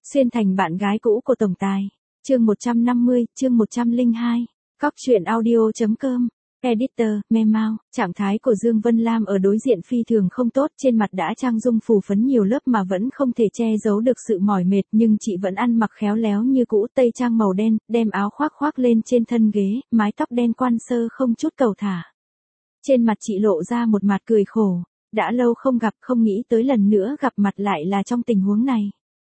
Xuyên thành bạn gái cũ của tổng tài. Chương 150, chương 102. Cóc truyện audio.com. Editor, Memao. Trạng thái của Dương Vân Lam ở đối diện phi thường không tốt, trên mặt đã trang dung phủ phấn nhiều lớp mà vẫn không thể che giấu được sự mỏi mệt, nhưng chị vẫn ăn mặc khéo léo như cũ, tây trang màu đen, đem áo khoác lên trên thân ghế, mái tóc đen quan sơ không chút cầu thả. Trên mặt chị lộ ra một mặt cười khổ, đã lâu không gặp, không nghĩ tới lần nữa gặp mặt lại là trong tình huống này.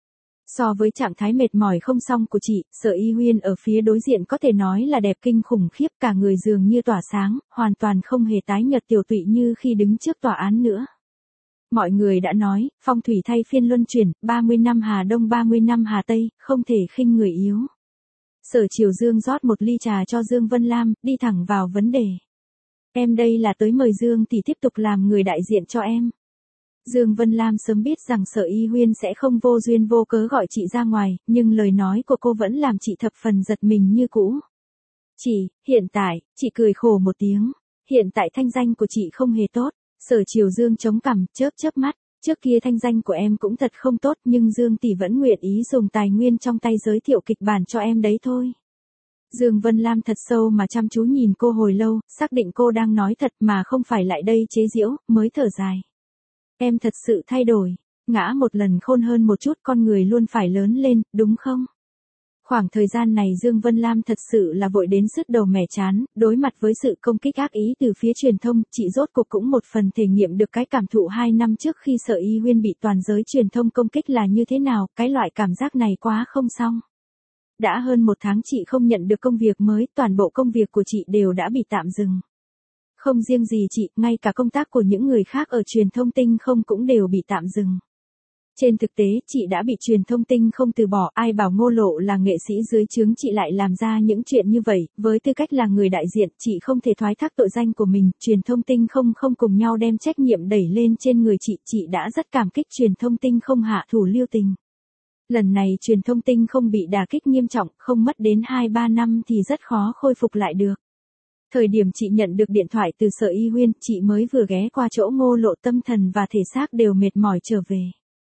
So với trạng thái mệt mỏi không xong của chị, Sở Y Huyên ở phía đối diện có thể nói là đẹp kinh khủng khiếp, cả người dường như tỏa sáng, hoàn toàn không hề tái nhợt tiểu tụy như khi đứng trước tòa án nữa. Mọi người đã nói, phong thủy thay phiên luân chuyển, 30 năm Hà Đông 30 năm Hà Tây, không thể khinh người yếu. Sở Triều Dương rót một ly trà cho Dương Vân Lam, đi thẳng vào vấn đề. Em đây là tới mời Dương tỷ tiếp tục làm người đại diện cho em. Dương Vân Lam sớm biết rằng Sở Y Huyên sẽ không vô duyên vô cớ gọi chị ra ngoài, nhưng lời nói của cô vẫn làm chị thập phần giật mình như cũ. Hiện tại, chị cười khổ một tiếng. Hiện tại thanh danh của chị không hề tốt. Sở Triều Dương chống cằm, chớp mắt. Trước kia thanh danh của em cũng thật không tốt, nhưng Dương tỷ vẫn nguyện ý dùng tài nguyên trong tay giới thiệu kịch bản cho em đấy thôi. Dương Vân Lam thật sâu mà chăm chú nhìn cô hồi lâu, xác định cô đang nói thật mà không phải lại đây chế giễu, mới thở dài. Em thật sự thay đổi, ngã một lần khôn hơn một chút, con người luôn phải lớn lên, đúng không? Khoảng thời gian này Dương Vân Lam thật sự là vội đến sứt đầu mẻ chán, đối mặt với sự công kích ác ý từ phía truyền thông, chị rốt cuộc cũng một phần thể nghiệm được cái cảm thụ 2 năm trước khi Sở Y Huyên bị toàn giới truyền thông công kích là như thế nào, cái loại cảm giác này quá không xong. Đã hơn 1 tháng chị không nhận được công việc mới, toàn bộ công việc của chị đều đã bị tạm dừng. Không riêng gì chị, ngay cả công tác của những người khác ở truyền thông Tinh Không cũng đều bị tạm dừng. Trên thực tế, chị đã bị truyền thông Tinh Không từ bỏ, ai bảo Ngô Lộ là nghệ sĩ dưới trướng chị lại làm ra những chuyện như vậy, với tư cách là người đại diện, chị không thể thoái thác tội danh của mình, truyền thông Tinh không cùng nhau đem trách nhiệm đẩy lên trên người chị đã rất cảm kích truyền thông Tinh Không hạ thủ lưu tình. Lần này truyền thông Tinh Không bị đả kích nghiêm trọng, không mất đến 2-3 năm thì rất khó khôi phục lại được. Thời điểm chị nhận được điện thoại từ Sở Y Huyên, chị mới vừa ghé qua chỗ Ngô Lộ, tâm thần và thể xác đều mệt mỏi trở về.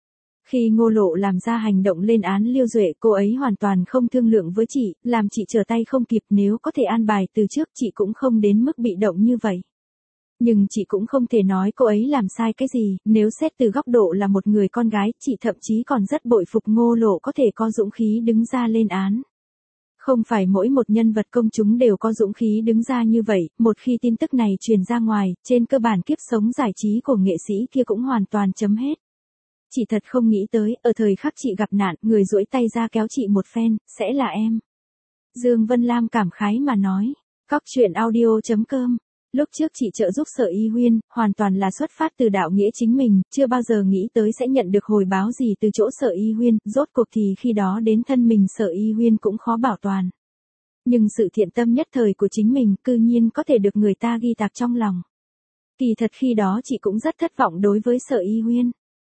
Khi Ngô Lộ làm ra hành động lên án Lưu Duệ, cô ấy hoàn toàn không thương lượng với chị, làm chị trở tay không kịp, nếu có thể an bài từ trước chị cũng không đến mức bị động như vậy. Nhưng chị cũng không thể nói cô ấy làm sai cái gì, nếu xét từ góc độ là một người con gái, chị thậm chí còn rất bội phục Ngô Lộ có thể có dũng khí đứng ra lên án. Không phải mỗi một nhân vật công chúng đều có dũng khí đứng ra như vậy, một khi tin tức này truyền ra ngoài, trên cơ bản kiếp sống giải trí của nghệ sĩ kia cũng hoàn toàn chấm hết. Chị thật không nghĩ tới, ở thời khắc chị gặp nạn, người duỗi tay ra kéo chị một phen, sẽ là em. Dương Vân Lam cảm khái mà nói. Cóc truyện audio.com. Lúc trước chị trợ giúp Sở Y Huyên, hoàn toàn là xuất phát từ đạo nghĩa chính mình, chưa bao giờ nghĩ tới sẽ nhận được hồi báo gì từ chỗ Sở Y Huyên, rốt cuộc thì khi đó đến thân mình Sở Y Huyên cũng khó bảo toàn. Nhưng sự thiện tâm nhất thời của chính mình, cư nhiên có thể được người ta ghi tạc trong lòng. Kỳ thật khi đó chị cũng rất thất vọng đối với Sở Y Huyên.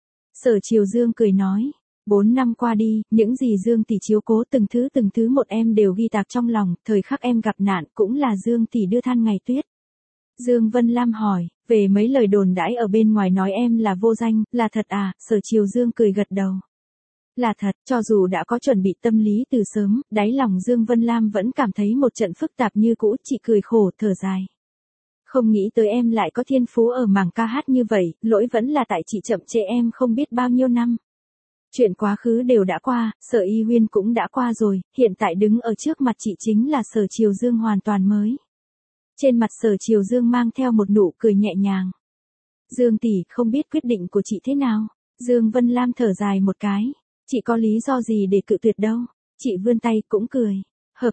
Sở Triều Dương cười nói, 4 năm qua đi, những gì Dương tỷ chiếu cố từng thứ một em đều ghi tạc trong lòng, thời khắc em gặp nạn cũng là Dương tỷ đưa than ngày tuyết. Dương Vân Lam hỏi, về mấy lời đồn đãi ở bên ngoài nói em là vô danh, là thật à? Sở Triều Dương cười gật đầu. Là thật, cho dù đã có chuẩn bị tâm lý từ sớm, đáy lòng Dương Vân Lam vẫn cảm thấy một trận phức tạp như cũ, chị cười khổ, thở dài. Không nghĩ tới em lại có thiên phú ở mảng ca hát như vậy, lỗi vẫn là tại chị chậm trễ em không biết bao nhiêu năm. Chuyện quá khứ đều đã qua, Sở Y Huyên cũng đã qua rồi, hiện tại đứng ở trước mặt chị chính là Sở Triều Dương hoàn toàn mới. Trên mặt Sở Triều Dương mang theo một nụ cười nhẹ nhàng. Dương tỷ, không biết quyết định của chị thế nào? Dương Vân Lam thở dài một cái. Chị có lý do gì để cự tuyệt đâu? Chị vươn tay cũng cười. Hợp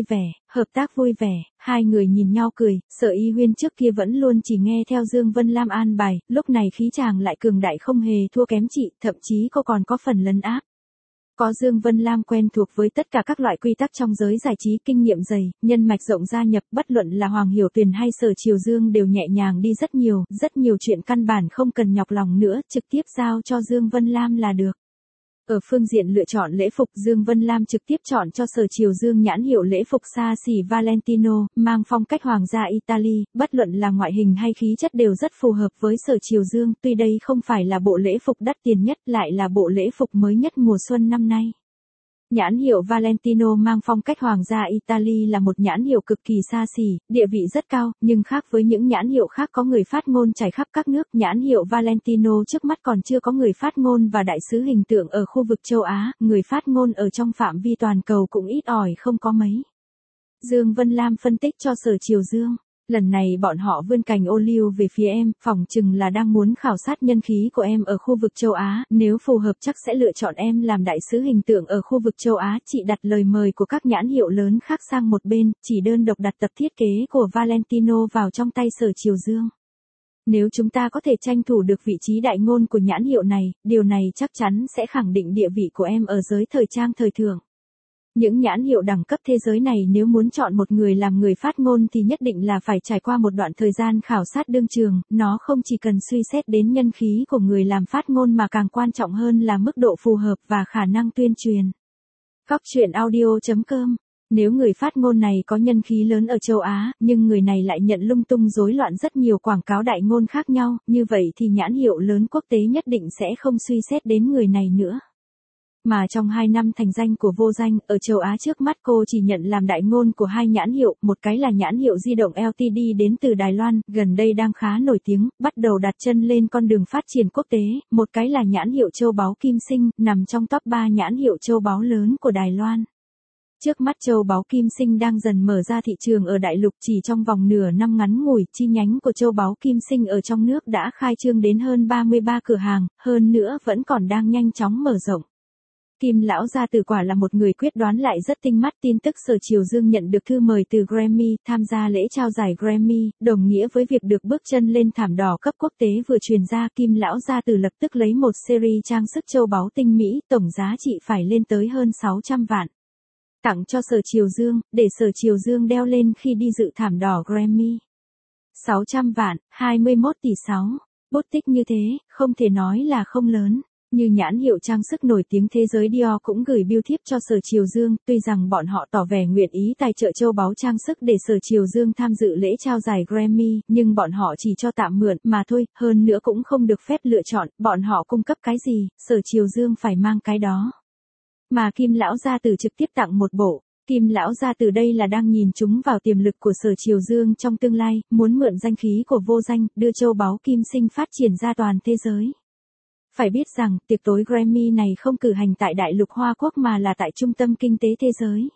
tác vui vẻ, hai người nhìn nhau cười, Sở Y Huyên trước kia vẫn luôn chỉ nghe theo Dương Vân Lam an bài, lúc này khí chàng lại cường đại không hề thua kém chị, thậm chí cô còn có phần lấn áp. Có Dương Vân Lam quen thuộc với tất cả các loại quy tắc trong giới giải trí, kinh nghiệm dày, nhân mạch rộng gia nhập, bất luận là Hoàng Hiểu Tuyền hay Sở Triều Dương đều nhẹ nhàng đi rất nhiều chuyện căn bản không cần nhọc lòng nữa, trực tiếp giao cho Dương Vân Lam là được. Ở phương diện lựa chọn lễ phục, Dương Vân Lam trực tiếp chọn cho Sở Triều Dương nhãn hiệu lễ phục xa xỉ Valentino, mang phong cách hoàng gia Italy, bất luận là ngoại hình hay khí chất đều rất phù hợp với Sở Triều Dương, tuy đây không phải là bộ lễ phục đắt tiền nhất, lại là bộ lễ phục mới nhất mùa xuân năm nay. Nhãn hiệu Valentino mang phong cách hoàng gia Italy là một nhãn hiệu cực kỳ xa xỉ, địa vị rất cao, nhưng khác với những nhãn hiệu khác có người phát ngôn trải khắp các nước, nhãn hiệu Valentino trước mắt còn chưa có người phát ngôn và đại sứ hình tượng ở khu vực châu Á, người phát ngôn ở trong phạm vi toàn cầu cũng ít ỏi không có mấy. Dương Vân Lam phân tích cho Sở Triều Dương. Lần này bọn họ vươn cành ô liu về phía em, phỏng chừng là đang muốn khảo sát nhân khí của em ở khu vực châu Á, nếu phù hợp chắc sẽ lựa chọn em làm đại sứ hình tượng ở khu vực châu Á. Chị đặt lời mời của các nhãn hiệu lớn khác sang một bên, chỉ đơn độc đặt tập thiết kế của Valentino vào trong tay Sở Triều Dương. Nếu chúng ta có thể tranh thủ được vị trí đại ngôn của nhãn hiệu này, điều này chắc chắn sẽ khẳng định địa vị của em ở giới thời trang thời thượng. Những nhãn hiệu đẳng cấp thế giới này nếu muốn chọn một người làm người phát ngôn thì nhất định là phải trải qua một đoạn thời gian khảo sát đương trường, nó không chỉ cần suy xét đến nhân khí của người làm phát ngôn mà càng quan trọng hơn là mức độ phù hợp và khả năng tuyên truyền. Góc truyện audio.com. Nếu người phát ngôn này có nhân khí lớn ở châu Á, nhưng người này lại nhận lung tung rối loạn rất nhiều quảng cáo đại ngôn khác nhau, như vậy thì nhãn hiệu lớn quốc tế nhất định sẽ không suy xét đến người này nữa. Mà trong 2 năm thành danh của Vô Danh, ở châu Á trước mắt cô chỉ nhận làm đại ngôn của 2 nhãn hiệu, một cái là nhãn hiệu di động LTD đến từ Đài Loan, gần đây đang khá nổi tiếng, bắt đầu đặt chân lên con đường phát triển quốc tế, một cái là nhãn hiệu châu báu Kim Sinh, nằm trong top 3 nhãn hiệu châu báu lớn của Đài Loan. Trước mắt châu báu Kim Sinh đang dần mở ra thị trường ở đại lục, chỉ trong vòng nửa năm ngắn ngủi, chi nhánh của châu báu Kim Sinh ở trong nước đã khai trương đến hơn 33 cửa hàng, hơn nữa vẫn còn đang nhanh chóng mở rộng. Kim lão gia tử quả là một người quyết đoán lại rất tinh mắt. Tin tức Sở Triều Dương nhận được thư mời từ Grammy tham gia lễ trao giải Grammy, đồng nghĩa với việc được bước chân lên thảm đỏ cấp quốc tế vừa truyền ra. Kim lão gia tử lập tức lấy một series trang sức châu báu tinh mỹ, tổng giá trị phải lên tới hơn 600 vạn. Tặng cho Sở Triều Dương, để Sở Triều Dương đeo lên khi đi dự thảm đỏ Grammy. 600 vạn, 21 tỷ 6. Bút tích như thế, không thể nói là không lớn. Như nhãn hiệu trang sức nổi tiếng thế giới Dior cũng gửi bưu thiếp cho Sở Triều Dương, tuy rằng bọn họ tỏ vẻ nguyện ý tài trợ châu báu trang sức để Sở Triều Dương tham dự lễ trao giải Grammy, nhưng bọn họ chỉ cho tạm mượn mà thôi, hơn nữa cũng không được phép lựa chọn, bọn họ cung cấp cái gì, Sở Triều Dương phải mang cái đó. Mà Kim lão gia tử trực tiếp tặng một bộ. Kim lão gia tử đây là đang nhìn chúng vào tiềm lực của Sở Triều Dương trong tương lai, muốn mượn danh khí của Vô Danh, đưa châu báu Kim Sinh phát triển ra toàn thế giới. Phải biết rằng, tiệc tối Grammy này không cử hành tại đại lục Hoa Quốc mà là tại trung tâm kinh tế thế giới.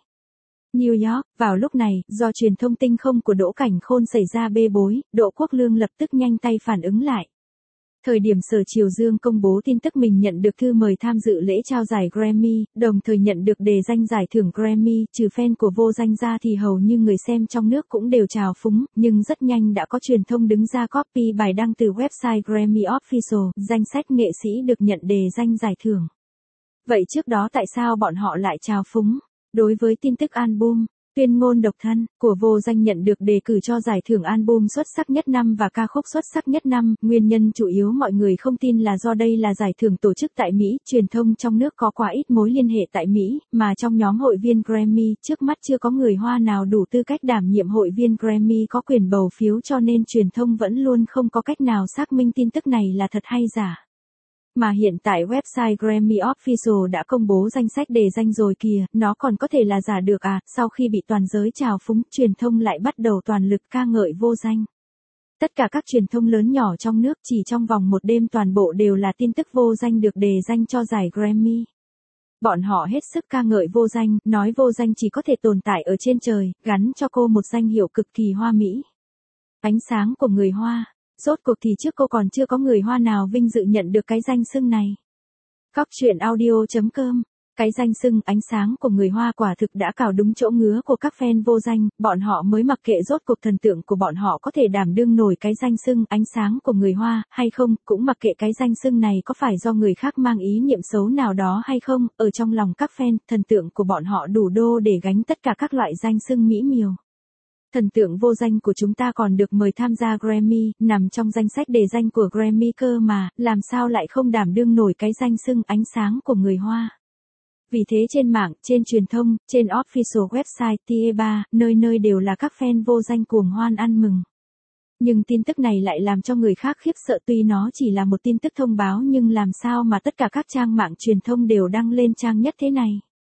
New York, vào lúc này, do truyền thông tinh không của Đỗ Cảnh Khôn xảy ra bê bối, Đỗ Quốc Lương lập tức nhanh tay phản ứng lại. Thời điểm Sở Triều Dương công bố tin tức mình nhận được thư mời tham dự lễ trao giải Grammy, đồng thời nhận được đề danh giải thưởng Grammy, trừ fan của Vô Danh ra thì hầu như người xem trong nước cũng đều trào phúng, nhưng rất nhanh đã có truyền thông đứng ra copy bài đăng từ website Grammy Official, danh sách nghệ sĩ được nhận đề danh giải thưởng. Vậy trước đó tại sao bọn họ lại trào phúng? Đối với tin tức album Tuyên ngôn độc thân của Vô Danh nhận được đề cử cho giải thưởng album xuất sắc nhất năm và ca khúc xuất sắc nhất năm, nguyên nhân chủ yếu mọi người không tin là do đây là giải thưởng tổ chức tại Mỹ, truyền thông trong nước có quá ít mối liên hệ tại Mỹ, mà trong nhóm hội viên Grammy, trước mắt chưa có người Hoa nào đủ tư cách đảm nhiệm hội viên Grammy có quyền bầu phiếu, cho nên truyền thông vẫn luôn không có cách nào xác minh tin tức này là thật hay giả. Mà hiện tại website Grammy Official đã công bố danh sách đề danh rồi kìa, nó còn có thể là giả được à? Sau khi bị toàn giới trào phúng, truyền thông lại bắt đầu toàn lực ca ngợi Vô Danh. Tất cả các truyền thông lớn nhỏ trong nước chỉ trong vòng một đêm toàn bộ đều là tin tức Vô Danh được đề danh cho giải Grammy. Bọn họ hết sức ca ngợi Vô Danh, nói Vô Danh chỉ có thể tồn tại ở trên trời, gắn cho cô một danh hiệu cực kỳ hoa mỹ. Ánh sáng của người Hoa. Rốt cuộc thì trước cô còn chưa có người Hoa nào vinh dự nhận được cái danh xưng này. Góc truyện audio.com. Cái danh xưng ánh sáng của người Hoa quả thực đã cào đúng chỗ ngứa của các fan Vô Danh, bọn họ mới mặc kệ rốt cuộc thần tượng của bọn họ có thể đảm đương nổi cái danh xưng ánh sáng của người Hoa hay không, cũng mặc kệ cái danh xưng này có phải do người khác mang ý niệm xấu nào đó hay không, ở trong lòng các fan, thần tượng của bọn họ đủ đô để gánh tất cả các loại danh xưng mỹ miều. Thần tượng Vô Danh của chúng ta còn được mời tham gia Grammy, nằm trong danh sách đề danh của Grammy cơ mà, làm sao lại không đảm đương nổi cái danh xưng ánh sáng của người Hoa. Vì thế trên mạng, trên truyền thông, trên official website TE3, nơi nơi đều là các fan Vô Danh cuồng hoan ăn mừng. Nhưng tin tức này lại làm cho người khác khiếp sợ, tuy nó chỉ là một tin tức thông báo nhưng làm sao mà tất cả các trang mạng truyền thông đều đăng lên trang nhất thế này.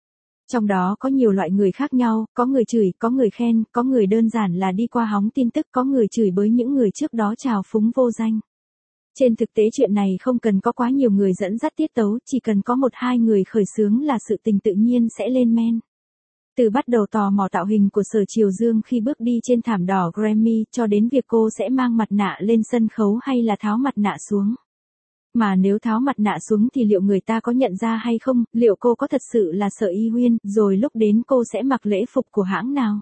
Trong đó có nhiều loại người khác nhau, có người chửi, có người khen, có người đơn giản là đi qua hóng tin tức, có người chửi bới những người trước đó trào phúng vô danh. Trên thực tế chuyện này không cần có quá nhiều người dẫn dắt tiết tấu, chỉ cần có 1-2 người khởi xướng là sự tình tự nhiên sẽ lên men. Từ bắt đầu tò mò tạo hình của Sở Triều Dương khi bước đi trên thảm đỏ Grammy cho đến việc cô sẽ mang mặt nạ lên sân khấu hay là tháo mặt nạ xuống. Mà nếu tháo mặt nạ xuống thì liệu người ta có nhận ra hay không, liệu cô có thật sự là Sở Y Huyên, rồi lúc đến cô sẽ mặc lễ phục của hãng nào?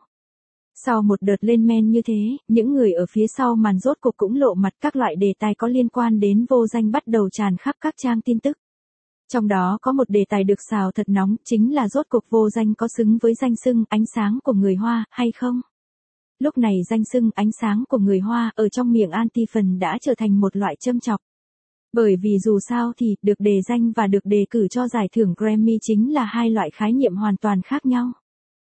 Sau một đợt lên men như thế, những người ở phía sau màn rốt cuộc cũng lộ mặt, các loại đề tài có liên quan đến vô danh bắt đầu tràn khắp các trang tin tức. Trong đó có một đề tài được xào thật nóng, chính là rốt cuộc vô danh có xứng với danh xưng ánh sáng của người Hoa hay không? Lúc này danh xưng ánh sáng của người Hoa ở trong miệng anti-fan đã trở thành một loại châm chọc. Bởi vì dù sao thì, được đề danh và được đề cử cho giải thưởng Grammy chính là hai loại khái niệm hoàn toàn khác nhau.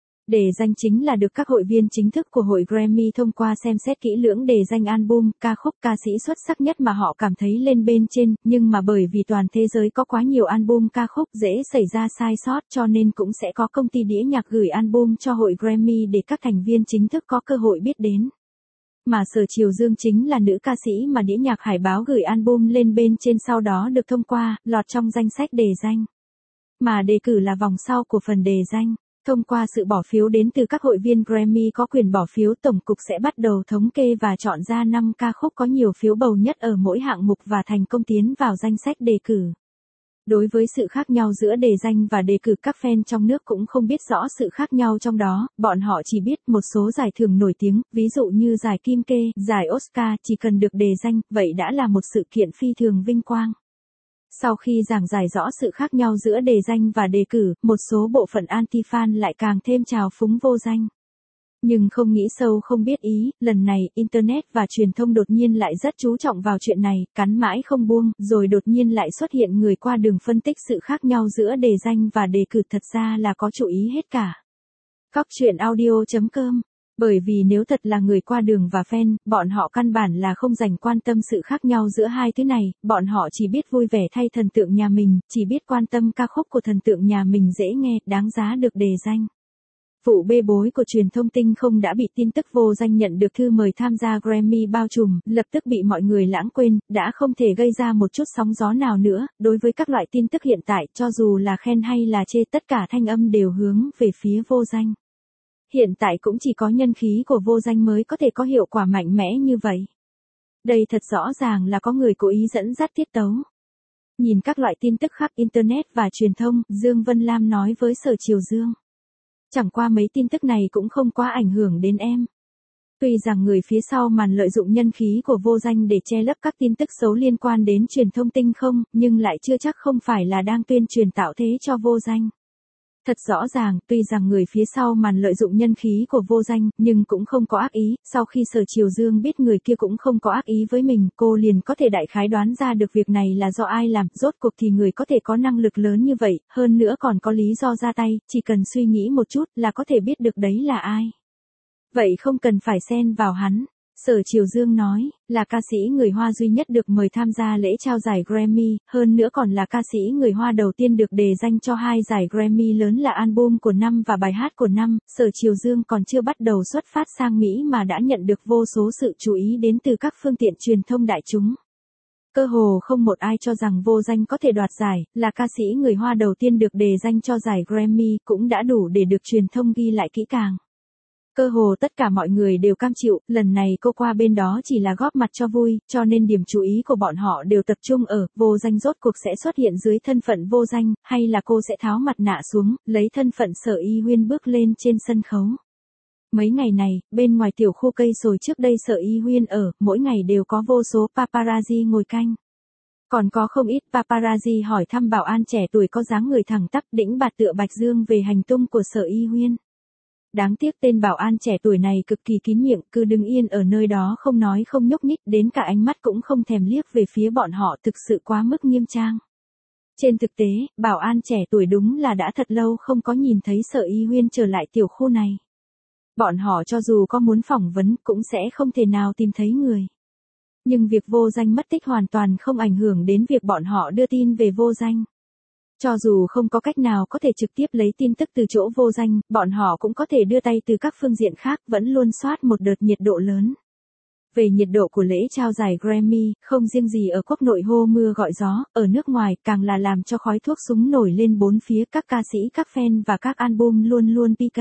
Đề danh chính là được các hội viên chính thức của hội Grammy thông qua xem xét kỹ lưỡng đề danh album, ca khúc, ca sĩ xuất sắc nhất mà họ cảm thấy lên bên trên, nhưng mà bởi vì toàn thế giới có quá nhiều album ca khúc dễ xảy ra sai sót cho nên cũng sẽ có công ty đĩa nhạc gửi album cho hội Grammy để các thành viên chính thức có cơ hội biết đến. Mà Sở Triều Dương chính là nữ ca sĩ mà đĩa nhạc Hải Báo gửi album lên bên trên sau đó được thông qua, lọt trong danh sách đề danh. Mà đề cử là vòng sau của phần đề danh. Thông qua sự bỏ phiếu đến từ các hội viên Grammy có quyền bỏ phiếu, tổng cục sẽ bắt đầu thống kê và chọn ra 5 ca khúc có nhiều phiếu bầu nhất ở mỗi hạng mục và thành công tiến vào danh sách đề cử. Đối với sự khác nhau giữa đề danh và đề cử, các fan trong nước cũng không biết rõ sự khác nhau trong đó, bọn họ chỉ biết một số giải thưởng nổi tiếng, ví dụ như giải Kim Kê, giải Oscar, chỉ cần được đề danh, vậy đã là một sự kiện phi thường vinh quang. Sau khi giảng giải rõ sự khác nhau giữa đề danh và đề cử, một số bộ phận anti-fan lại càng thêm trào phúng vô danh. Nhưng không nghĩ sâu không biết ý, lần này, Internet và truyền thông đột nhiên lại rất chú trọng vào chuyện này, cắn mãi không buông, rồi đột nhiên lại xuất hiện người qua đường phân tích sự khác nhau giữa đề danh và đề cử, thật ra là có chú ý hết cả. Cóc truyện audio.com. Bởi vì nếu thật là người qua đường và fan, bọn họ căn bản là không dành quan tâm sự khác nhau giữa hai thứ này, bọn họ chỉ biết vui vẻ thay thần tượng nhà mình, chỉ biết quan tâm ca khúc của thần tượng nhà mình dễ nghe, đáng giá được đề danh. Vụ bê bối của truyền thông Tinh Không đã bị tin tức vô danh nhận được thư mời tham gia Grammy bao trùm, lập tức bị mọi người lãng quên, đã không thể gây ra một chút sóng gió nào nữa. Đối với các loại tin tức hiện tại, cho dù là khen hay là chê, tất cả thanh âm đều hướng về phía vô danh. Hiện tại cũng chỉ có nhân khí của vô danh mới có thể có hiệu quả mạnh mẽ như vậy. Đây thật rõ ràng là có người cố ý dẫn dắt tiết tấu. Nhìn các loại tin tức khác Internet và truyền thông, Dương Vân Lam nói với Sở Triều Dương. Chẳng qua mấy tin tức này cũng không quá ảnh hưởng đến em. Tuy rằng người phía sau màn lợi dụng nhân khí của vô danh để che lấp các tin tức xấu liên quan đến truyền thông Tinh Không, nhưng lại chưa chắc không phải là đang tuyên truyền tạo thế cho vô danh. Thật rõ ràng, tuy rằng người phía sau màn lợi dụng nhân khí của vô danh, nhưng cũng không có ác ý, sau khi Sở Triều Dương biết người kia cũng không có ác ý với mình, cô liền có thể đại khái đoán ra được việc này là do ai làm, rốt cuộc thì người có thể có năng lực lớn như vậy, hơn nữa còn có lý do ra tay, chỉ cần suy nghĩ một chút là có thể biết được đấy là ai. Vậy không cần phải xen vào hắn. Sở Triều Dương nói, là ca sĩ người Hoa duy nhất được mời tham gia lễ trao giải Grammy, hơn nữa còn là ca sĩ người Hoa đầu tiên được đề danh cho 2 giải Grammy lớn là album của năm và bài hát của năm. Sở Triều Dương còn chưa bắt đầu xuất phát sang Mỹ mà đã nhận được vô số sự chú ý đến từ các phương tiện truyền thông đại chúng. Cơ hồ không một ai cho rằng vô danh có thể đoạt giải, là ca sĩ người Hoa đầu tiên được đề danh cho giải Grammy cũng đã đủ để được truyền thông ghi lại kỹ càng. Cơ hồ tất cả mọi người đều cam chịu, lần này cô qua bên đó chỉ là góp mặt cho vui, cho nên điểm chú ý của bọn họ đều tập trung ở, vô danh rốt cuộc sẽ xuất hiện dưới thân phận vô danh, hay là cô sẽ tháo mặt nạ xuống, lấy thân phận Sở Y Huyên bước lên trên sân khấu. Mấy ngày này, bên ngoài tiểu khu cây sồi trước đây Sở Y Huyên ở, mỗi ngày đều có vô số paparazzi ngồi canh. Còn có không ít paparazzi hỏi thăm bảo an trẻ tuổi có dáng người thẳng tắp đĩnh bạt tựa Bạch Dương về hành tung của Sở Y Huyên. Đáng tiếc tên bảo an trẻ tuổi này cực kỳ kín miệng, cứ đứng yên ở nơi đó không nói không nhúc nhích, đến cả ánh mắt cũng không thèm liếc về phía bọn họ, thực sự quá mức nghiêm trang. Trên thực tế, bảo an trẻ tuổi đúng là đã thật lâu không có nhìn thấy Sở Y Huyên trở lại tiểu khu này. Bọn họ cho dù có muốn phỏng vấn cũng sẽ không thể nào tìm thấy người. Nhưng việc vô danh mất tích hoàn toàn không ảnh hưởng đến việc bọn họ đưa tin về vô danh. Cho dù không có cách nào có thể trực tiếp lấy tin tức từ chỗ vô danh, bọn họ cũng có thể đưa tay từ các phương diện khác vẫn luôn soát một đợt nhiệt độ lớn. Về nhiệt độ của lễ trao giải Grammy, không riêng gì ở quốc nội hô mưa gọi gió, ở nước ngoài càng là làm cho khói thuốc súng nổi lên bốn phía, các ca sĩ, các fan và các album luôn luôn PK.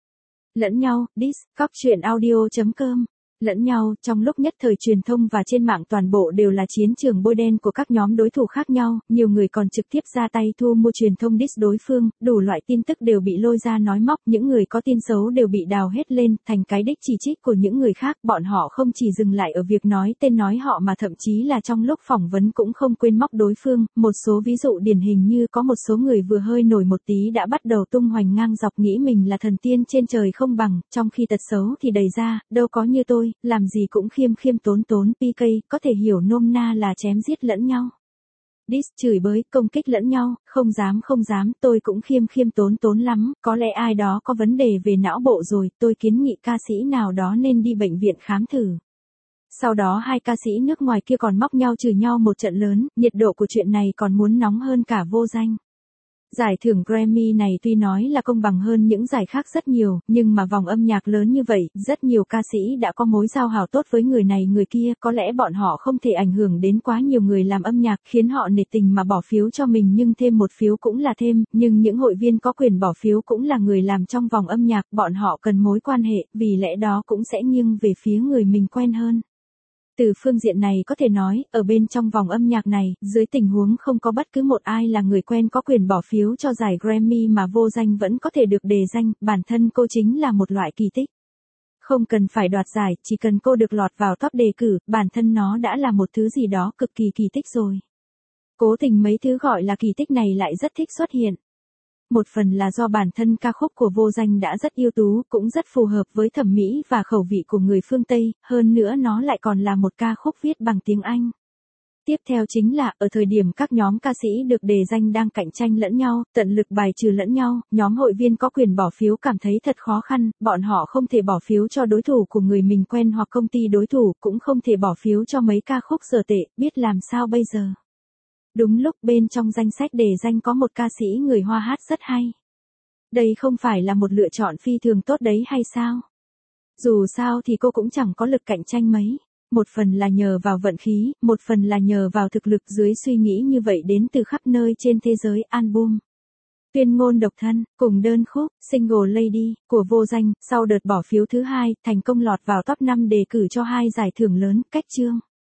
Lẫn nhau, diss, cóc truyện audio.com. Lẫn nhau, trong lúc nhất thời truyền thông và trên mạng toàn bộ đều là chiến trường bôi đen của các nhóm đối thủ khác nhau, nhiều người còn trực tiếp ra tay thu mua truyền thông diss đối phương, đủ loại tin tức đều bị lôi ra nói móc, những người có tin xấu đều bị đào hết lên, thành cái đích chỉ trích của những người khác, bọn họ không chỉ dừng lại ở việc nói tên nói họ mà thậm chí là trong lúc phỏng vấn cũng không quên móc đối phương, một số ví dụ điển hình như có một số người vừa hơi nổi một tí đã bắt đầu tung hoành ngang dọc nghĩ mình là thần tiên trên trời không bằng, trong khi tật xấu thì đầy ra, đâu có như tôi, làm gì cũng khiêm khiêm tốn tốn PK, có thể hiểu nôm na là chém giết lẫn nhau. Diss chửi bới, công kích lẫn nhau, không dám, tôi cũng khiêm khiêm tốn tốn lắm, có lẽ ai đó có vấn đề về não bộ rồi, tôi kiến nghị ca sĩ nào đó nên đi bệnh viện khám thử. Sau đó hai ca sĩ nước ngoài kia còn móc nhau chửi nhau một trận lớn, nhiệt độ của chuyện này còn muốn nóng hơn cả vô danh. Giải thưởng Grammy này tuy nói là công bằng hơn những giải khác rất nhiều, nhưng mà vòng âm nhạc lớn như vậy, rất nhiều ca sĩ đã có mối giao hảo tốt với người này người kia, có lẽ bọn họ không thể ảnh hưởng đến quá nhiều người làm âm nhạc, khiến họ nể tình mà bỏ phiếu cho mình nhưng thêm một phiếu cũng là thêm, nhưng những hội viên có quyền bỏ phiếu cũng là người làm trong vòng âm nhạc, bọn họ cần mối quan hệ, vì lẽ đó cũng sẽ nghiêng về phía người mình quen hơn. Từ phương diện này có thể nói, ở bên trong vòng âm nhạc này, dưới tình huống không có bất cứ một ai là người quen có quyền bỏ phiếu cho giải Grammy mà vô danh vẫn có thể được đề danh, bản thân cô chính là một loại kỳ tích. Không cần phải đoạt giải, chỉ cần cô được lọt vào top đề cử, bản thân nó đã là một thứ gì đó cực kỳ kỳ tích rồi. Cố tình mấy thứ gọi là kỳ tích này lại rất thích xuất hiện. Một phần là do bản thân ca khúc của vô danh đã rất ưu tú, cũng rất phù hợp với thẩm mỹ và khẩu vị của người phương Tây, hơn nữa nó lại còn là một ca khúc viết bằng tiếng Anh. Tiếp theo chính là, ở thời điểm các nhóm ca sĩ được đề danh đang cạnh tranh lẫn nhau, tận lực bài trừ lẫn nhau, nhóm hội viên có quyền bỏ phiếu cảm thấy thật khó khăn, bọn họ không thể bỏ phiếu cho đối thủ của người mình quen hoặc công ty đối thủ, cũng không thể bỏ phiếu cho mấy ca khúc dở tệ, biết làm sao bây giờ. Đúng lúc bên trong danh sách đề danh có một ca sĩ người Hoa hát rất hay. Đây không phải là một lựa chọn phi thường tốt đấy hay sao? Dù sao thì cô cũng chẳng có lực cạnh tranh mấy. Một phần là nhờ vào vận khí, một phần là nhờ vào thực lực dưới suy nghĩ như vậy đến từ khắp nơi trên thế giới album. Tuyên ngôn độc thân, cùng đơn khúc, single Lady, của vô danh, sau đợt bỏ phiếu thứ hai, thành công lọt vào top 5 đề cử cho hai giải thưởng lớn, cách chương.